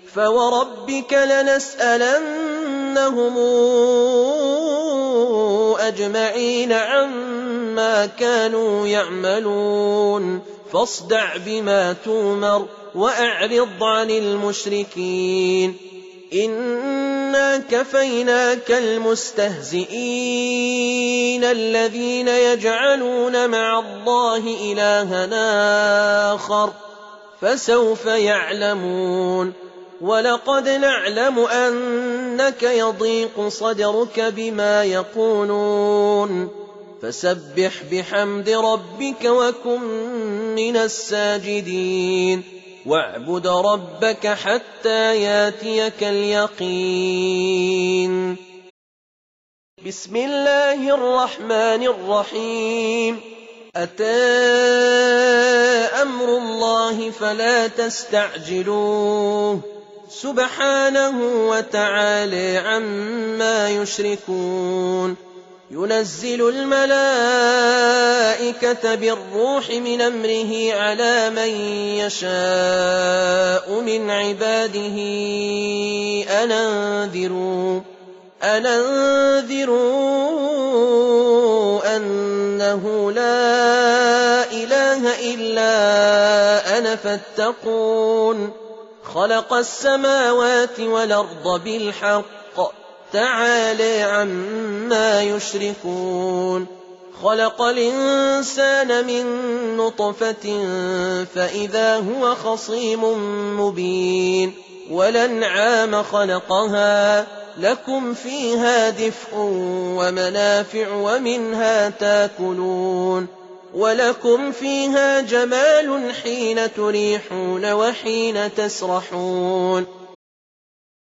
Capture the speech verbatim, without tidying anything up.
فوربك لنسألنهم أجمعين عما كانوا يعملون فاصدع بما تؤمر وأعرض عن المشركين إنا كفيناك المستهزئين الذين يجعلون مع الله إلها آخر فسوف يعلمون ولقد نعلم أنك يضيق صدرك بما يقولون فسبح بحمد ربك وكن من الساجدين واعبد ربك حتى ياتيك اليقين. بسم الله الرحمن الرحيم. أتى أمر الله فلا تستعجلوه سبحانه وتعالى عما يشركون ينزل الملائكة بالروح من أمره على من يشاء من عباده أن أنذروا أن أنذروا أنه لا إله إلا أنا فاتقون خلق السماوات والأرض بالحق تعالى عما يشركون خلق الإنسان من نطفة فإذا هو خصيم مبين والأنعام خلقها لكم فيها دفء ومنافع ومنها تاكلون ولكم فيها جمال حين تريحون وحين تسرحون